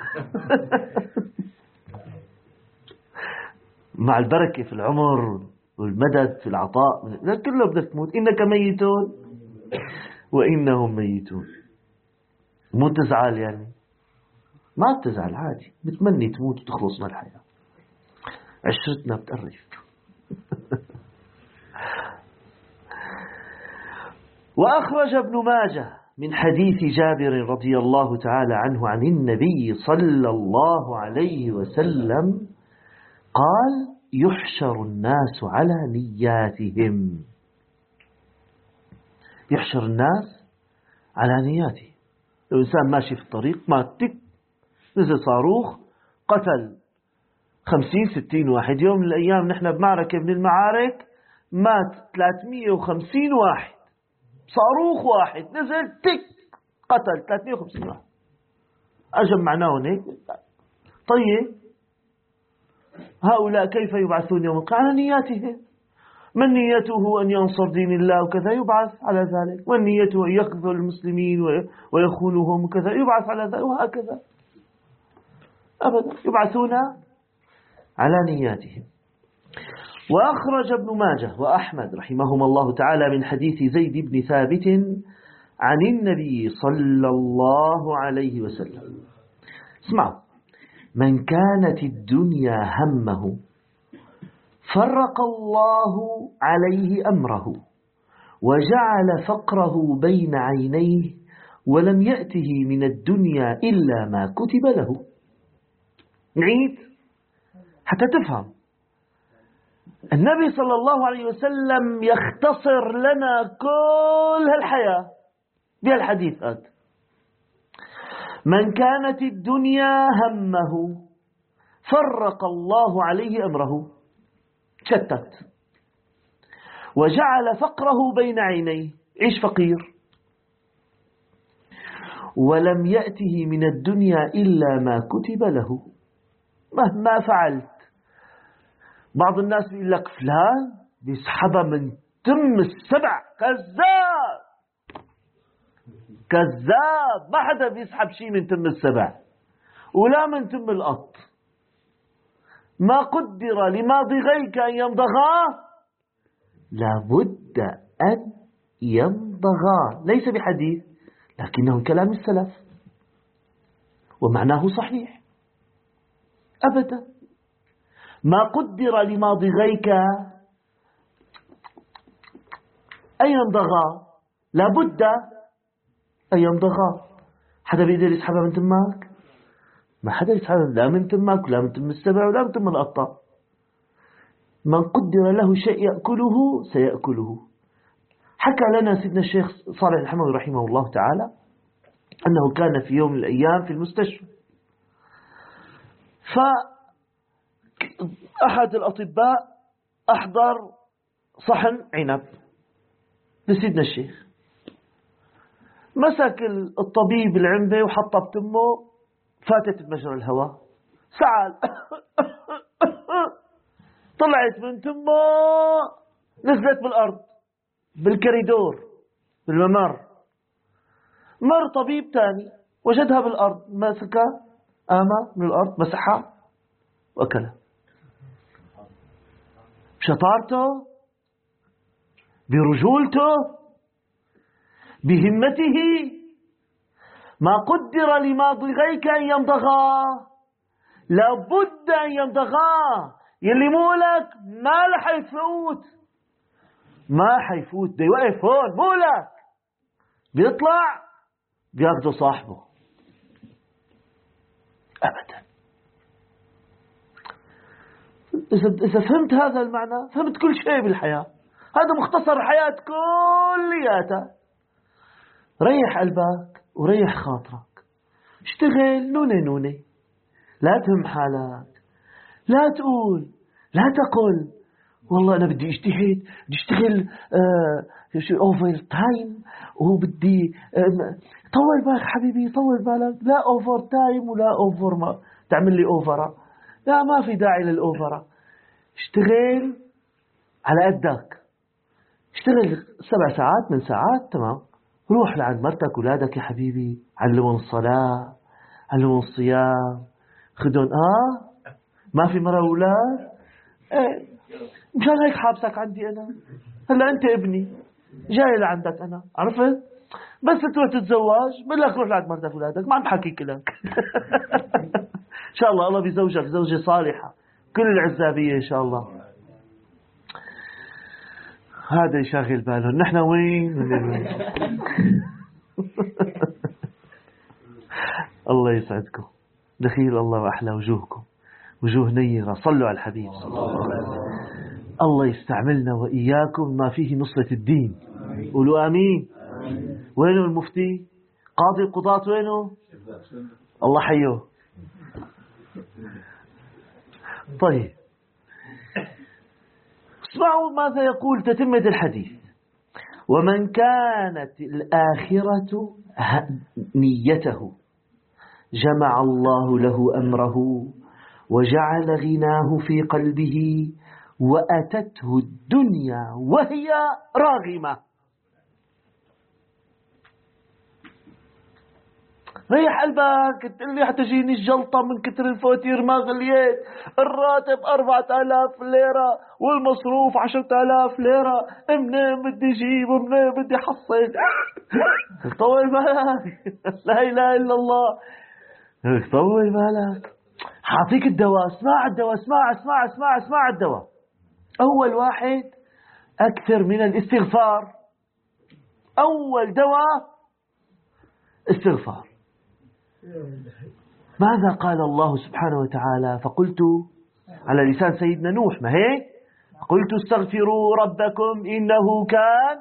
مع البركة في العمر والمدد في العطاء، كله بدك تموت. إنك ميتون وإنهم ميتون. مو تزعل يعني، ما تزعل عادي، بتمني تموت وتخلص من الحياة. عشرتنا بتقرب. وأخرج ابن ماجه من حديث جابر رضي الله تعالى عنه عن النبي صلى الله عليه وسلم قال: يحشر الناس على نياتهم. يحشر الناس على نياته. لو إنسان ماشي في الطريق مات، تك نزل صاروخ قتل خمسين ستين واحد. يوم من الأيام نحن بمعركة من المعارك مات ثلاثمئة وخمسين واحد، صاروخ واحد نزل تك قتل ثلاثمئة وخمسين واحد. أجمعناهم هيك. طيب هؤلاء كيف يبعثون يوم القيامة؟ على نياتهم. من نيته أن ينصر دين الله وكذا يبعث على ذلك، ومن نيته أن يخذل المسلمين ويخونهم وكذا يبعث على ذلك، وهكذا أبدا يبعثون على نياتهم. وأخرج ابن ماجه وأحمد رحمهما الله تعالى من حديث زيد بن ثابت عن النبي صلى الله عليه وسلم. اسمعوا: من كانت الدنيا همه فرق الله عليه أمره وجعل فقره بين عينيه ولم يأته من الدنيا إلا ما كتب له. نعيد حتى تفهم. النبي صلى الله عليه وسلم يختصر لنا كل هالحياة بهالحديث هذا: من كانت الدنيا همه فرق الله عليه أمره، شتت، وجعل فقره بين عينيه، عيش فقير، ولم يأته من الدنيا إلا ما كتب له مهما فعلت. بعض الناس بيقول لك فلان بيسحبها من تم السبع. كذاب كذاب، ما حدا بيسحب شيء من تم السبع ولا من تم القط. ما قدر لماضغيك أن يمضغا لابد أن يمضغا، ليس بحديث لكنه كلام السلف ومعناه صحيح أبدا. ما قدر لماضغيك أن يمضغا لابد أن يمضغا. حدا بيقدر يسحبها من تمك؟ ما حدا يسحبها، لا من تمك ولا من تم السبع ولا من تم القطة. من قدر له شيء يأكله سيأكله. حكى لنا سيدنا الشيخ صالح الحموي رحمه الله تعالى أنه كان في يوم من الأيام في المستشفى، فأحد الأطباء أحضر صحن عنب لسيدنا الشيخ، مسك الطبيب العنبة وحطها بتمه، فاتت بمجرى الهواء، سعل طلعت من تمه نزلت بالأرض بالكريدور بالممر. مر طبيب تاني وجدها بالأرض، مسكها آمة من الأرض مسحها وأكلها. بشطارته، برجولته، بهمته. ما قدر لماضغيك أن يمضغا لابد أن يمضغا. يلي مولك ما رح يفوت، ما حيفوت، بده يوقف هون مولك، بيطلع بياخده صاحبه أبدا. إذا فهمت هذا المعنى فهمت كل شيء بالحياة. هذا مختصر الحياة كلياتها. ريح قلبك وريح خاطرك، اشتغل نوني نوني، لا تهم حالك، لا تقول، لا تقل والله أنا بدي اجتهد، بدي اشتغل آه أوفر تايم وبدي آه طول بالك حبيبي، طول بالك، لا أوفر تايم ولا أوفر ما تعمل لي أوفرة، لا ما في داعي للأوفرة. اشتغل على قدك، اشتغل سبع ساعات من ساعات تمام. روح لعند مرتك ولادك يا حبيبي، علمهم الصلاة، علمهم الصيام، خدهم آه ما في مرة وولاد. ايه مشان هيك حابسك عندي أنا. هلا أنت ابني جاي لعندك أنا، عرفت؟ بس تروح تتزوج بقول لك روح لعند مرتك ولادك، ما عم بحكيك لك. إن شاء الله الله بيزوجك زوجة صالحة كل العزابية إن شاء الله. هذا يشغل باله نحن وين وين. الله يسعدكم، دخيل الله وأحلى وجوهكم، وجوه نيرة. صلوا على الحبيب صلى الله عليه وسلم. الله يستعملنا وإياكم ما فيه نصرة الدين. قولوا آمين. وينه المفتي قاضي القضاة؟ وينه؟ الله حيه. طيب اسمعوا ماذا يقول تتمة الحديث. ومن كانت الآخرة نيته جمع الله له أمره وجعل غناه في قلبه وأتته الدنيا وهي راغمة. ريح قلبك، تقول لي حتجيني الجلطة من كتر الفواتير ما غليت، الراتب أربعة آلاف ليرة والمصروف عشرة آلاف ليرة، منين بدي أجيب ومنين بدي أحصل؟ طول بالك، لا إله إلا الله. طول بالك، حاعطيك الدواء. اسمع الدواء، اسمع اسمع اسمع اسمع الدواء. أول واحد أكثر من الاستغفار. أول دواء استغفار. ماذا قال الله سبحانه وتعالى؟ فقلت على لسان سيدنا نوح، ما هيك؟ قلت استغفروا ربكم إنه كان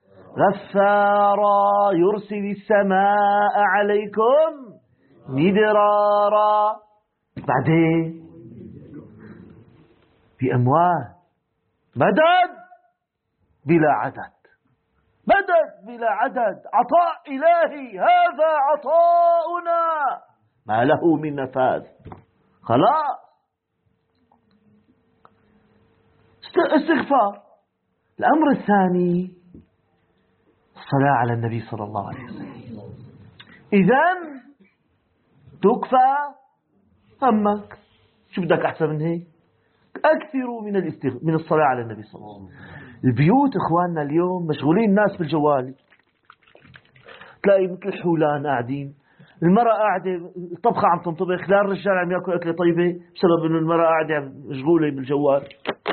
غفارا يرسل السماء عليكم مدرارا. بعدين بأموال، مدد بلا عدد، مدد بلا عدد، عطاء إلهي، هذا عطاؤنا ما له من نفاذ. خلاص استغفار. الأمر الثاني الصلاة على النبي صلى الله عليه وسلم. إذن تكفى همك. شو بدك أحسن من هيك؟ أكثروا من الاستغ... من الصلاة على النبي صلى الله عليه وسلم. البيوت إخواننا اليوم مشغولين الناس بالجوال، تلاقي مثل حولان قاعدين، المرأة قاعدة الطبخة عم تنطبخ، لا الرجال عم يأكل أكلة طيبة بسبب إنه المرأة قاعدة مشغولة بالجوال،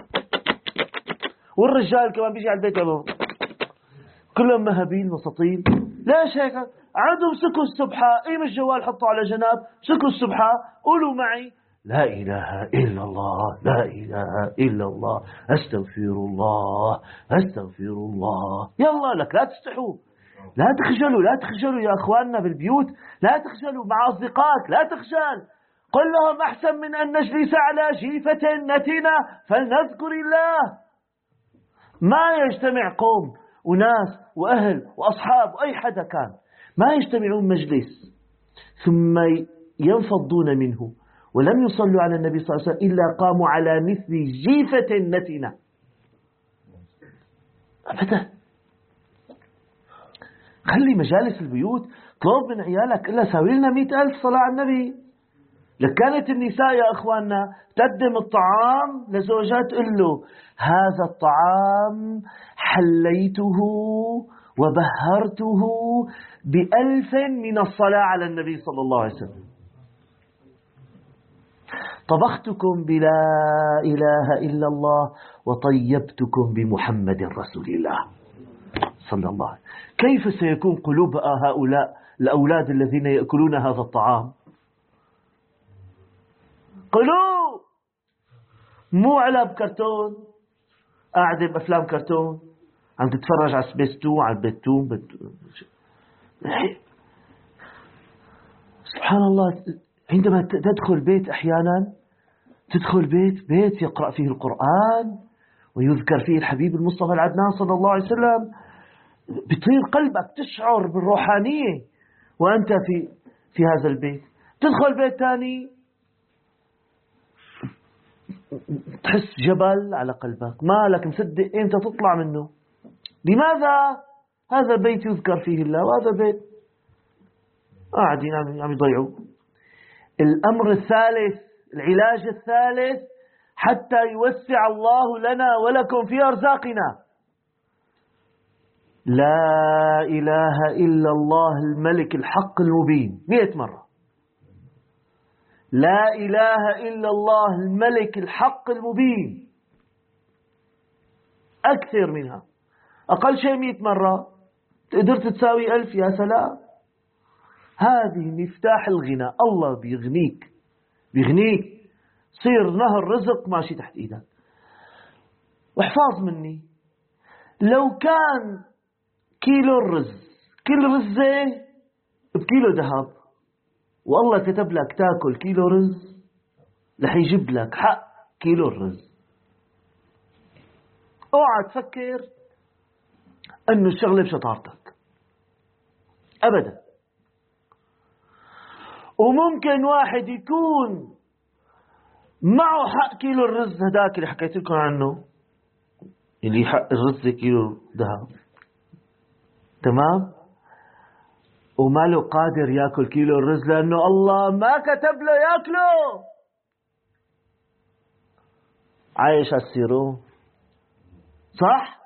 والرجال كمان بيجي على البيت كلهم مهابيل مساطيل. ليش هيك؟ عادوا امسكوا السبحة، قيم الجوال حطوا على جنب، امسكوا السبحة، قولوا معي لا إله إلا الله، لا إله إلا الله، أستغفر الله، أستغفر الله. يلا لك لا تستحوا، لا تخجلوا، لا تخجلوا يا أخواننا بالبيوت، لا تخجلوا مع أصدقائك، لا تخجل. قل لهم أحسن من أن نجلس على جيفة نتنا فلنذكر الله. ما يجتمع قوم وناس وأهل وأصحاب وأي حدا كان، ما يجتمعون مجلس ثم ينفضون منه ولم يصلوا على النبي صلى الله عليه وسلم إلا قاموا على مثل جيفة نتنة. أبدا. خلي مجالس البيوت، طلب من عيالك إلا ساوي لنا مئة ألف صلاة على النبي. لك كانت النساء يا أخواننا تقدم الطعام لزوجات، تقول له هذا الطعام حليته وبهرته بألف من الصلاة على النبي صلى الله عليه وسلم. طبختكم بلا إله إلا الله وطيبتكم بمحمد رسول الله صلى الله عليه وسلم. كيف سيكون قلوب هؤلاء الأولاد الذين يأكلون هذا الطعام؟ قلوب مو علب كرتون، قاعدة بأفلام كرتون عم تتفرج على سبيستو، على البيتون بت... سبحان الله. عندما تدخل بيت أحيانا، تدخل بيت بيت يقرأ فيه القرآن ويذكر فيه الحبيب المصطفى العدنان صلى الله عليه وسلم، بيطير قلبك، تشعر بالروحانية وأنت في في هذا البيت. تدخل بيت ثاني تحس جبل على قلبك، ما لك مصدق أنت تطلع منه. لماذا؟ هذا بيت يذكر فيه الله، وهذا بيت قاعدين عم يضيعوا. الأمر الثالث، العلاج الثالث، حتى يوسع الله لنا ولكم في أرزاقنا، لا إله إلا الله الملك الحق المبين مئة مرة. لا إله إلا الله الملك الحق المبين، أكثر منها، أقل شيء مئة مرة. قدرت تساوي ألف، يا سلام. هذه مفتاح الغنى. الله بيغنيك، بيغنيك، صير نهر رزق ماشي تحت إيدك. واحفظ مني، لو كان كيلو الرز، كيلو رزة بكيلو ذهب، والله كتب لك تاكل كيلو رز، رح يجيب لك حق كيلو الرز. اوعى تفكر انه الشغله بشطارتك ابدا. وممكن واحد يكون معه حق كيلو الرز هداك اللي حكيت لكم عنه، اللي حق الرز كيلو ذهب، تمام، وما له قادر ياكل كيلو الرز لانه الله ما كتب له ياكله. عايش على السيرو، صح؟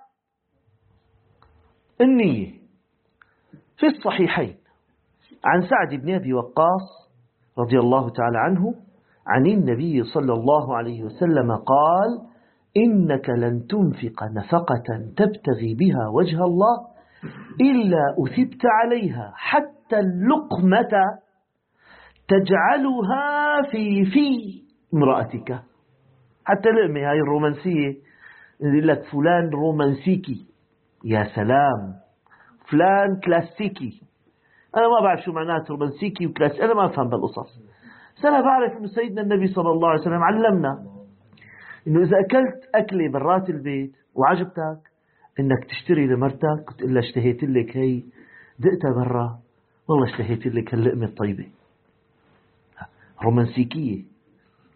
النية. في الصحيحين عن سعد بن أبي وقاص رضي الله تعالى عنه عن النبي صلى الله عليه وسلم قال: إنك لن تنفق نفقة تبتغي بها وجه الله إلا أثبت عليها حتى اللقمة تجعلها في في امرأتك. حتى لقمة هاي الرومانسية، يقول لك فلان رومانسيكي، يا سلام، فلان كلاسيكي. أنا ما بعرف شو معناته رومانسيكي وكلاسيكي، أنا ما أفهم بالقصص، بس أنا بعرف إنه سيدنا النبي صلى الله عليه وسلم علمنا إنه إذا أكلت أكلة برات البيت وعجبتك إنك تشتري لمرتك وتقول لها اشتهيت لك هي، دقتها برا، والله اشتهيت لك هاللقمة الطيبة. رومانسيكية محمدية.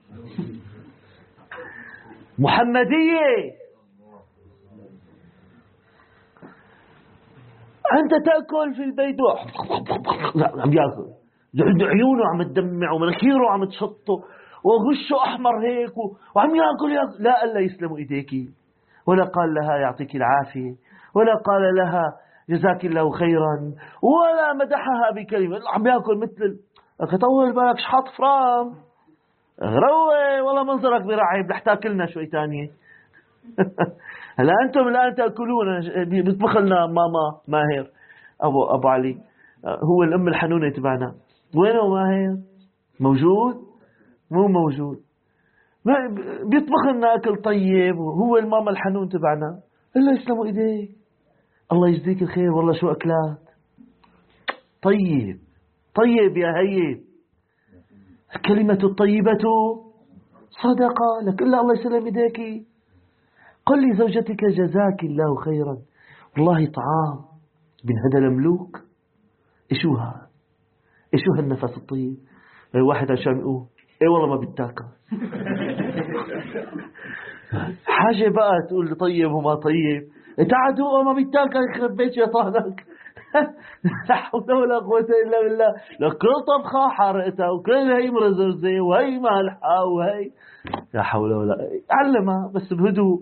أنت تأكل في البيت عم يأكل عيونه عم تدمع ومناخيره عم تشطه وغشه أحمر هيك وعم يأكل, يأكل. لا قال لها يسلم إيديك، ولا قال لها يعطيك العافية، ولا قال لها جزاك الله خيرا، ولا مدحها بكلمة. عم يأكل مثل طول بالك شحط فرام روي والله منظرك برعب رح تاكلنا شوي تانية. هلا أنتم الآن تأكلون، بيطبخ لنا ماما ماهر أبو أبو علي، هو الأم الحنونة تبعنا. وينه ماهر؟ موجود؟ مو موجود. بيطبخ لنا أكل طيب، وهو الماما الحنون تبعنا. إلا يسلموا إيديك، الله يجزيك الخير، والله شو أكلات طيب طيب يا هيب. الكلمة الطيبة صدقة لك، إلا الله يسلم إيديك. قل لزوجتك جزاك الله خيرا، والله طعام بن هذا الملوك. إيشو هذا؟ إيشو هالنفس الطيب؟ واحد عشان يقول إيه والله ما بتاكل. حاجة بقى تقول طيب وما طيب، تعدوا ما بتاكل يخرب بيت شيطانك. لا حول ولا قوة إلا بالله. لو كل طبخة حرقتها وكل هي مرزرزة وهي مالحة وهي لا حول ولا، علمها بس بهدوء.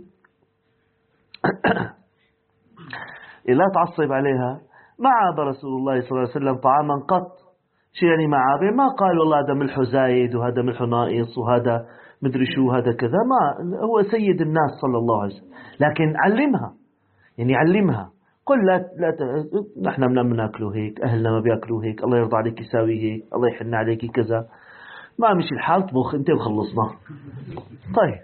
لا تعصب عليها. ما عاب رسول الله صلى الله عليه وسلم طعاما قط. شو يعني ما عابه؟ ما قال والله هذا ملحه زايد وهذا ملحه ناقص وهذا مدري شو هذا كذا. ما هو سيد الناس صلى الله عليه وسلم، لكن علمها، يعني علمها. قل لا لا ت... نحن بدنا بناكله هيك، أهلنا ما بياكلوا هيك، الله يرضى عليك يساوي هيك، الله يحن عليك كذا. ما مشي الحال طبخ انت وخلصنا. طيب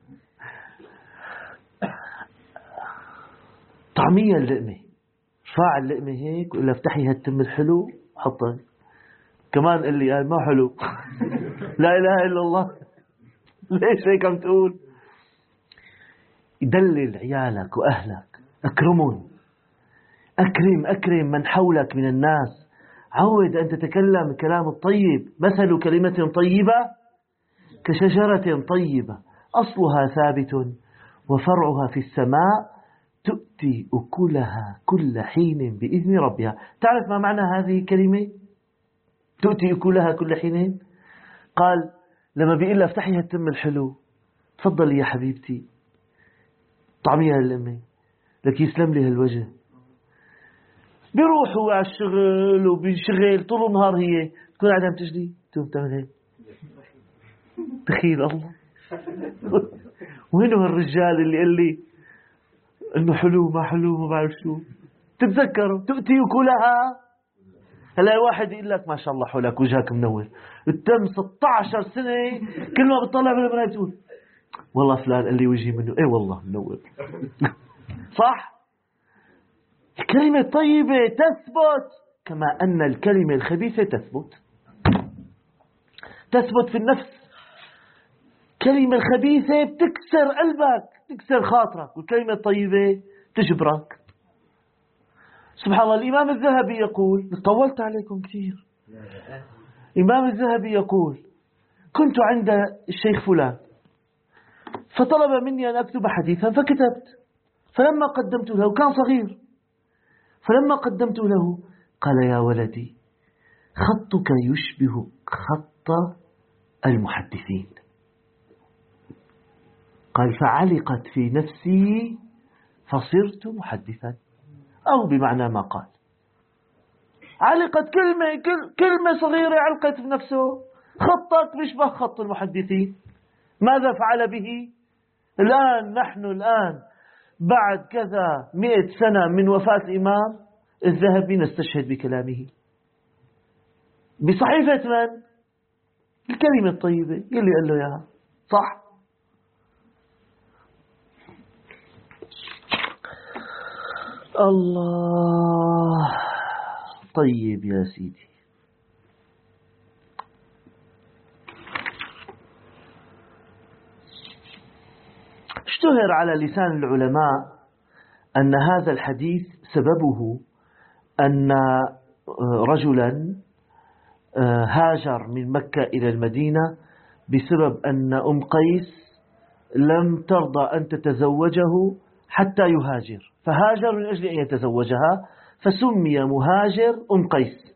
طعمية اللقمة، رفاع اللقمة هيك وإلا افتحي هالتم الحلو حطها كمان. قال لي ما حلو. لا إله إلا الله. ليش هيك عم تقول؟ دلل عيالك وأهلك، أكرمهم، أكرم أكرم من حولك من الناس. عود أن تتكلم الكلام الطيب. مثل كلمة طيبة كشجرة طيبة أصلها ثابت وفرعها في السماء تؤتي أكلها كل حين بإذن ربها. تعرف ما معنى هذه الكلمة؟ تؤتي أكلها كل حين. قال لما بيقول لها افتحي هالتم الحلو، تفضلي يا حبيبتي طعميها للأمي لك يسلم لي هالوجه. بيروحوا على الشغل وبيشغل طول النهار، هي تكون قاعدة عم تجلي تقوم تعمل هيك. تخيل الله. وينه هالرجال اللي قال لي انه حلو ما حلو ما بعرف شو. تتذكروا تؤتي أكلها. هلا واحد يقول لك ما شاء الله حولك وجهك منور، التم ستة عشر سنة كل ما بتطلع بالمراية بتقول والله فلان قال لي وجهي منه ايه والله منور. صح؟ الكلمة الطيبة تثبت كما أن الكلمة الخبيثة تثبت تثبت في النفس. الكلمة الخبيثة بتكسر قلبك، تكسر خاطرك، والكلمة الطيبة تجبرك. سبحان الله. الإمام الذهبي يقول، طولت عليكم كثير. الإمام الذهبي يقول كنت عند الشيخ فلان فطلب مني أن أكتب حديثا فكتبت، فلما قدمت له كان صغير، فلما قدمت له قال يا ولدي خطك يشبه خط المحدثين. قال فعلقت في نفسي فصرت محدثا، أو بمعنى ما قال علقت كلمة كلمة صغيرة علقت في نفسه. خطك بيشبه خط المحدثين. ماذا فعل به؟ الآن نحن الآن بعد كذا مئة سنة من وفاة الإمام الذهبي نستشهد بكلامه بصحيفة من؟ الكلمة الطيبة يلي قال له ياها. صح؟ الله طيب يا سيدي. اشتهر على لسان العلماء أن هذا الحديث سببه أن رجلا هاجر من مكة إلى المدينة بسبب أن أم قيس لم ترضى أن تتزوجه حتى يهاجر، فهاجر من أجل أن يتزوجها، فسمي مهاجر أم قيس.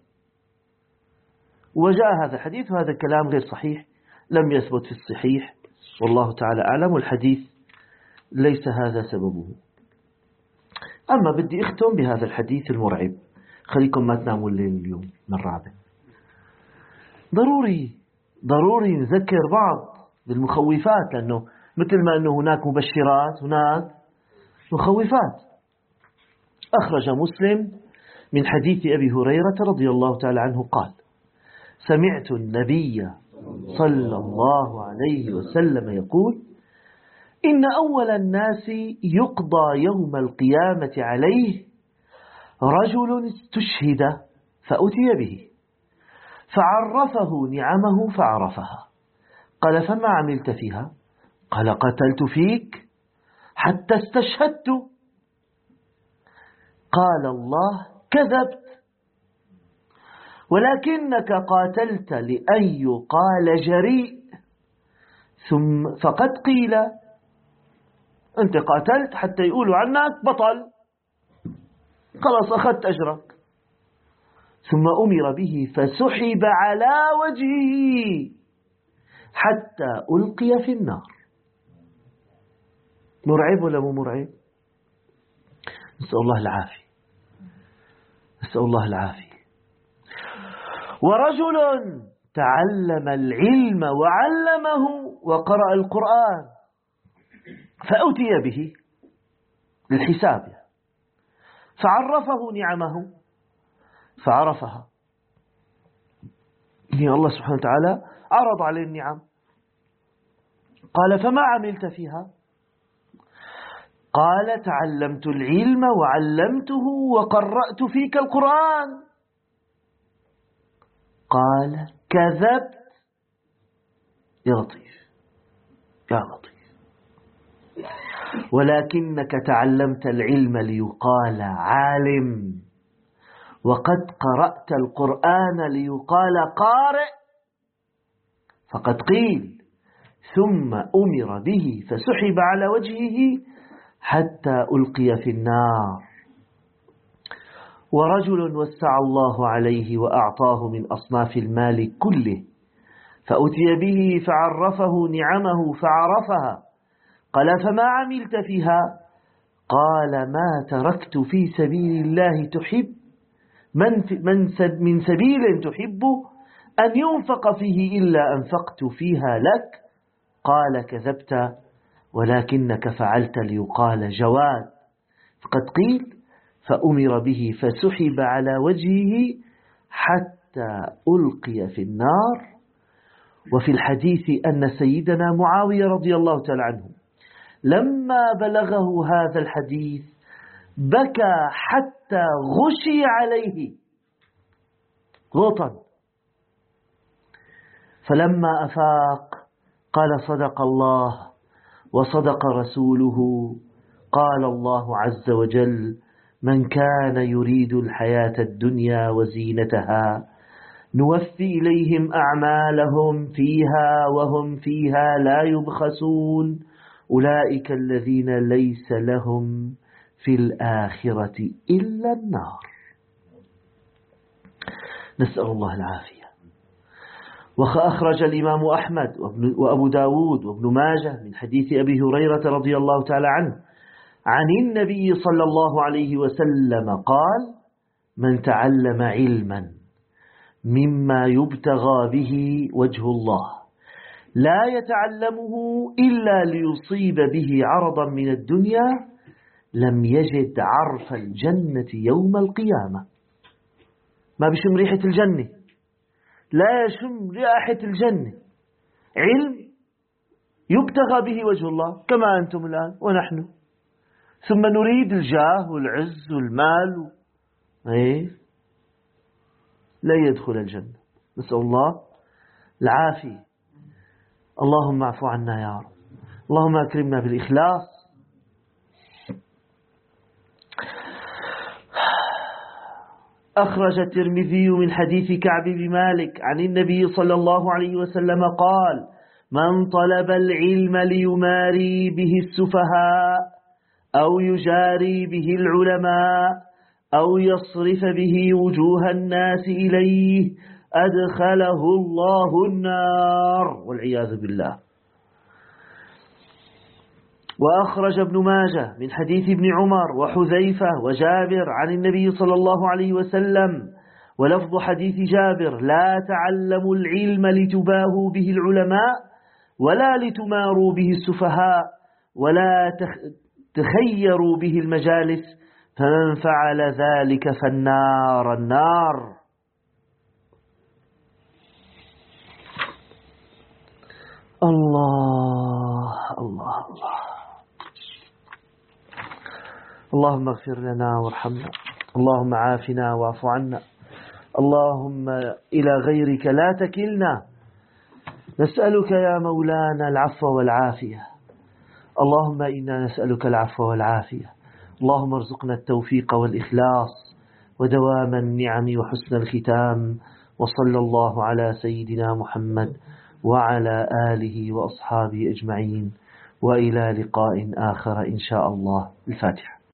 وجاء هذا الحديث، وهذا الكلام غير صحيح، لم يثبت في الصحيح، والله تعالى أعلم، والحديث ليس هذا سببه. أما بدي أختم بهذا الحديث المرعب، خليكم ما تناموا الليل اليوم من رابع. ضروري ضروري نذكر بعض بالمخوفات، لأنه مثل ما أنه هناك مبشرات هناك مخوفات. أخرج مسلم من حديث أبي هريرة رضي الله تعالى عنه قال: سمعت النبي صلى الله عليه وسلم يقول: إن أول الناس يقضى يوم القيامة عليه رجل استشهد فأتي به فعرفه نعمه فعرفها. قال: فما عملت فيها؟ قال: قتلت فيك حتى استشهدت. قال الله: كذبت، ولكنك قاتلت لأن يقال جريء، ثم فقد قيل. أنت قاتلت حتى يقولوا عنك بطل، خلاص أخذت أجرك. ثم أمر به فسحب على وجهه حتى ألقي في النار. مرعب ولا مو مرعب؟ نسأل الله العافية، نسأل الله العافية. ورجل تعلم العلم وعلمه وقرأ القرآن فأتي به للحساب فعرفه نعمه فعرفها. يعني الله سبحانه وتعالى عرض عليه النعم. قال: فما عملت فيها؟ قال: تعلمت العلم وعلمته وقرأت فيك القرآن. قال: كذبت. يا لطيف يا لطيف، ولكنك تعلمت العلم ليقال عالم، وقد قرأت القرآن ليقال قارئ، فقد قيل. ثم أمر به فسحب على وجهه حتى ألقي في النار. ورجل وسع الله عليه وأعطاه من أصناف المال كله فأتي به فعرفه نعمه فعرفها. قال: فما عملت فيها؟ قال: ما تركت في سبيل الله تحب من, من, من سبيل تحب أن ينفق فيه إلا أنفقت فيها لك. قال: كذبت، ولكنك فعلت ليقال جواد، فقد قيل. فأمر به فسحب على وجهه حتى ألقي في النار. وفي الحديث أن سيدنا معاوية رضي الله تعالى عنه لما بلغه هذا الحديث بكى حتى غشي عليه غوطا، فلما أفاق قال: صدق الله وصدق رسوله. قال الله عز وجل: من كان يريد الحياة الدنيا وزينتها نوفي إليهم أعمالهم فيها وهم فيها لا يبخسون أولئك الذين ليس لهم في الآخرة إلا النار. نسأل الله العافية. وأخرج الإمام أحمد وأبو داود وابن ماجه من حديث أبي هريرة رضي الله تعالى عنه عن النبي صلى الله عليه وسلم قال: من تعلم علما مما يبتغى به وجه الله لا يتعلمه إلا ليصيب به عرضا من الدنيا لم يجد عرف الجنة يوم القيامة. ما بيشم ريحة الجنة، لا يشم رائحة الجنة. علم يبتغى به وجه الله كما أنتم الآن ونحن، ثم نريد الجاه والعز والمال إيه؟ لا يدخل الجنة. نسأل الله العافية. اللهم اعف عنا يا رب، اللهم أكرمنا بالإخلاص. أخرج الترمذي من حديث كعب بن مالك عن النبي صلى الله عليه وسلم قال: من طلب العلم ليماري به السفهاء أو يجاري به العلماء أو يصرف به وجوه الناس إليه أدخله الله النار والعياذ بالله. وأخرج ابن ماجه من حديث ابن عمر وحذيفة وجابر عن النبي صلى الله عليه وسلم، ولفظ حديث جابر: لا تعلموا العلم لتباهوا به العلماء ولا لتماروا به السفهاء ولا تخيروا به المجالس، فمن فعل ذلك فالنار النار. الله الله الله. اللهم اغفر لنا وارحمنا، اللهم عافنا واعف عنا، اللهم إلى غيرك لا تكلنا، نسألك يا مولانا العفو والعافية. اللهم إنا نسألك العفو والعافية. اللهم ارزقنا التوفيق والإخلاص ودوام النعم وحسن الختام. وصلى الله على سيدنا محمد وعلى آله وأصحابه أجمعين، وإلى لقاء آخر إن شاء الله. الفاتحة.